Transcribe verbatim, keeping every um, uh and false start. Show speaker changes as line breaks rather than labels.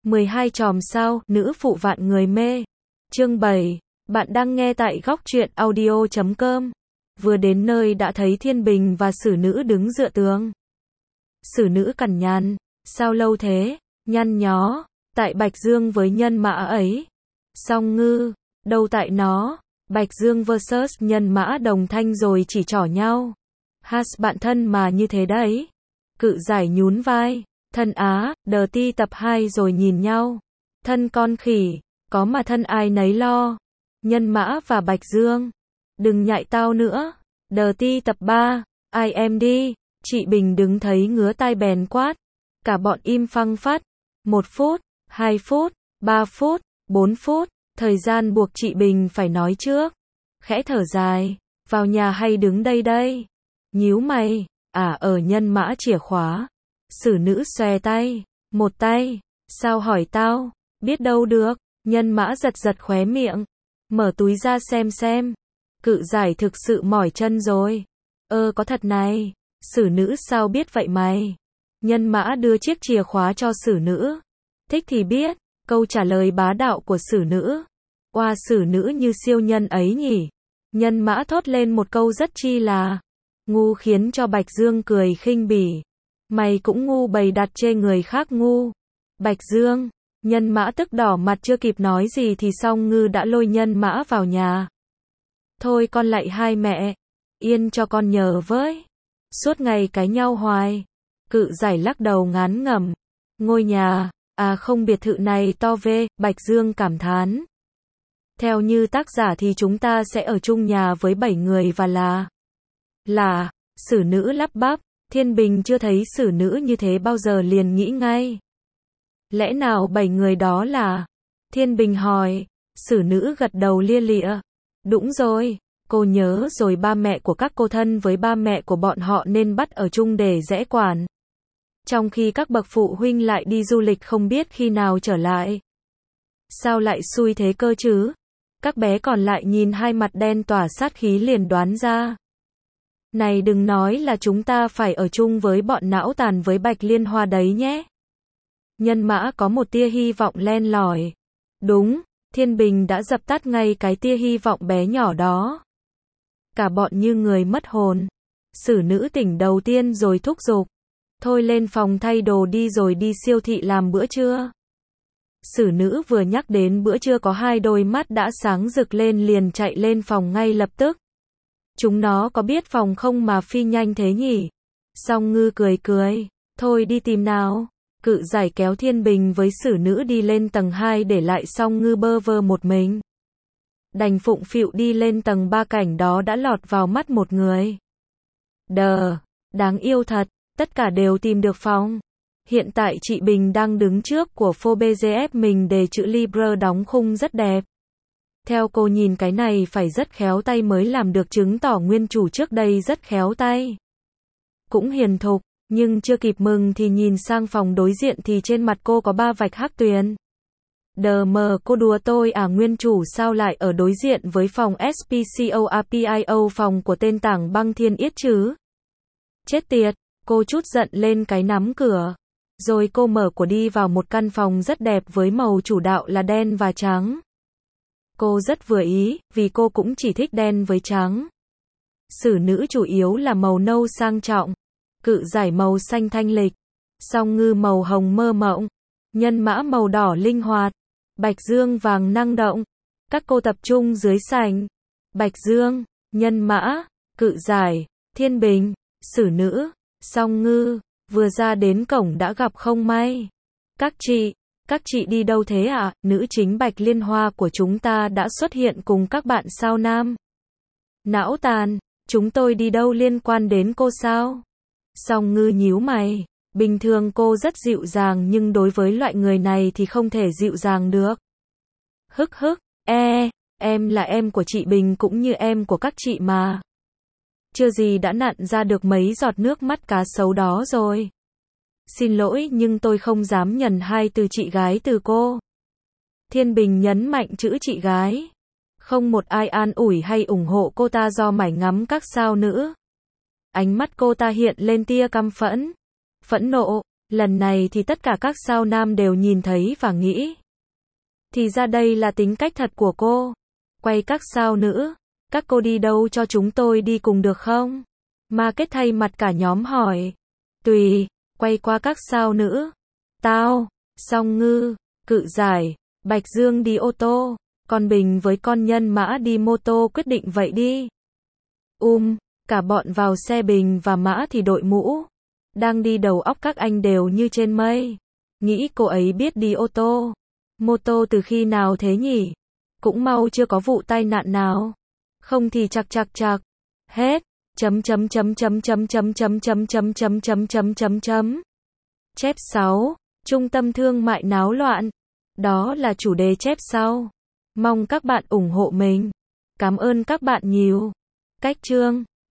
mười hai chòm sao, nữ phụ vạn người mê. Chương bảy. Bạn đang nghe tại góc truyện audio chấm com. Vừa đến nơi đã thấy Thiên Bình và Sử Nữ đứng dựa tường. Sử Nữ cằn nhằn, sao lâu thế, nhăn nhó, tại Bạch Dương với nhân mã ấy. Song Ngư, đâu tại nó, Bạch Dương versus nhân mã Đồng Thanh rồi chỉ trỏ nhau. Has bạn thân mà như thế đấy. Cự Giải nhún vai, thân á, đờ ti tập hai rồi nhìn nhau. Thân con khỉ, có mà thân ai nấy lo. Nhân mã và Bạch Dương, đừng nhại tao nữa. Đờ ti tập ba, ai em đi. Chị Bình đứng thấy ngứa tai bèn quát. Cả bọn im phăng phát. Một phút, hai phút, ba phút, bốn phút. Thời gian buộc chị Bình phải nói trước. Khẽ thở dài, vào nhà hay đứng đây đây? Nhíu mày, à ở nhân mã chìa khóa. Sử Nữ xòe tay, một tay, sao hỏi tao, biết đâu được. Nhân mã giật giật khóe miệng, mở túi ra xem xem. Cự Giải thực sự mỏi chân rồi. Ơ có thật này. Sử Nữ sao biết vậy mày? Nhân mã đưa chiếc chìa khóa cho Sử Nữ. Thích thì biết. Câu trả lời bá đạo của Sử Nữ. Oa Sử Nữ như siêu nhân ấy nhỉ. Nhân mã thốt lên một câu rất chi là ngu khiến cho Bạch Dương cười khinh bỉ. Mày cũng ngu bày đặt chê người khác ngu. Bạch Dương, nhân mã tức đỏ mặt chưa kịp nói gì thì Song Ngư đã lôi nhân mã vào nhà. Thôi con lạy hai mẹ, yên cho con nhờ với. Suốt ngày cãi nhau hoài. Cự Giải lắc đầu ngán ngẩm. Ngôi nhà, à không biệt thự này to về, Bạch Dương cảm thán. Theo như tác giả thì chúng ta sẽ ở chung nhà với bảy người và là... Là, Sử Nữ lắp bắp. Thiên Bình chưa thấy Sử Nữ như thế bao giờ liền nghĩ ngay. Lẽ nào bảy người đó là... Thiên Bình hỏi. Sử Nữ gật đầu lia lịa. Đúng rồi, cô nhớ rồi ba mẹ của các cô thân với ba mẹ của bọn họ nên bắt ở chung để dễ quản. Trong khi các bậc phụ huynh lại đi du lịch không biết khi nào trở lại. Sao lại xui thế cơ chứ? Các bé còn lại nhìn hai mặt đen tỏa sát khí liền đoán ra. Này đừng nói là chúng ta phải ở chung với bọn não tàn với Bạch Liên Hoa đấy nhé. Nhân mã có một tia hy vọng len lỏi. Đúng, Thiên Bình đã dập tắt ngay cái tia hy vọng bé nhỏ đó. Cả bọn như người mất hồn. Sử Nữ tỉnh đầu tiên rồi thúc giục. Thôi lên phòng thay đồ đi rồi đi siêu thị làm bữa trưa. Sử Nữ vừa nhắc đến bữa trưa có hai đôi mắt đã sáng rực lên liền chạy lên phòng ngay lập tức. Chúng nó có biết phòng không mà phi nhanh thế nhỉ? Song Ngư cười cười. Thôi đi tìm nào. Cự Giải kéo Thiên Bình với Sử Nữ đi lên tầng hai để lại Song Ngư bơ vơ một mình. Đành phụng phịu đi lên tầng ba, cảnh đó đã lọt vào mắt một người. Đờ, đáng yêu thật, tất cả đều tìm được phòng. Hiện tại chị Bình đang đứng trước của phô bê giê ép mình để chữ Libre đóng khung rất đẹp. Theo cô nhìn cái này phải rất khéo tay mới làm được, chứng tỏ nguyên chủ trước đây rất khéo tay. Cũng hiền thục, nhưng chưa kịp mừng thì nhìn sang phòng đối diện thì trên mặt cô có ba vạch hắc tuyền. Đờ mờ cô đùa tôi à, nguyên chủ sao lại ở đối diện với phòng ét pê xê o a pê i o, phòng của tên Tảng Băng Thiên Yết chứ? Chết tiệt, cô chút giận lên cái nắm cửa. Rồi cô mở của đi vào một căn phòng rất đẹp với màu chủ đạo là đen và trắng. Cô rất vừa ý, vì cô cũng chỉ thích đen với trắng. Sử Nữ chủ yếu là màu nâu sang trọng. Cự Giải màu xanh thanh lịch. Song Ngư màu hồng mơ mộng. Nhân mã màu đỏ linh hoạt. Bạch Dương vàng năng động. Các cô tập trung dưới sảnh. Bạch Dương, nhân mã, Cự Giải, Thiên Bình, Sử Nữ, Song Ngư. Vừa ra đến cổng đã gặp không may. Các chị, các chị đi đâu thế ạ? À? Nữ chính Bạch Liên Hoa của chúng ta đã xuất hiện cùng các bạn sao nam? Não tàn, chúng tôi đi đâu liên quan đến cô sao? Song Ngư nhíu mày. Bình thường cô rất dịu dàng nhưng đối với loại người này thì không thể dịu dàng được. Hức hức, e, em là em của chị Bình cũng như em của các chị mà. Chưa gì đã nặn ra được mấy giọt nước mắt cá sấu đó rồi. Xin lỗi nhưng tôi không dám nhận hai từ chị gái từ cô. Thiên Bình nhấn mạnh chữ chị gái. Không một ai an ủi hay ủng hộ cô ta do mải ngắm các sao nữ. Ánh mắt cô ta hiện lên tia căm phẫn. Phẫn nộ, Lần này thì tất cả các sao nam đều nhìn thấy và nghĩ. Thì ra đây là tính cách thật của cô. Quay các sao nữ. Các cô đi đâu cho chúng tôi đi cùng được không? Market thay mặt cả nhóm hỏi. Tùy, quay qua các sao nữ. Tao, Song Ngư, Cự Giải, Bạch Dương đi ô tô, còn Bình với con Nhân Mã đi mô tô quyết định vậy đi. Um, cả bọn vào xe Bình và Mã thì đội mũ. Đang đi đầu óc các anh đều như trên mây. Nghĩ cô ấy biết đi ô tô. Mô tô từ khi nào thế nhỉ? Cũng mau chưa có vụ tai nạn nào. Không thì chạc chạc chạc. Hết. Chấm chấm chấm chấm chấm chấm chấm chấm chấm chấm chấm chấm chấm chấm. Chép sáu. Trung tâm thương mại náo loạn. Đó là chủ đề chép sau. Mong các bạn ủng hộ mình. Cảm ơn các bạn nhiều. Cách chương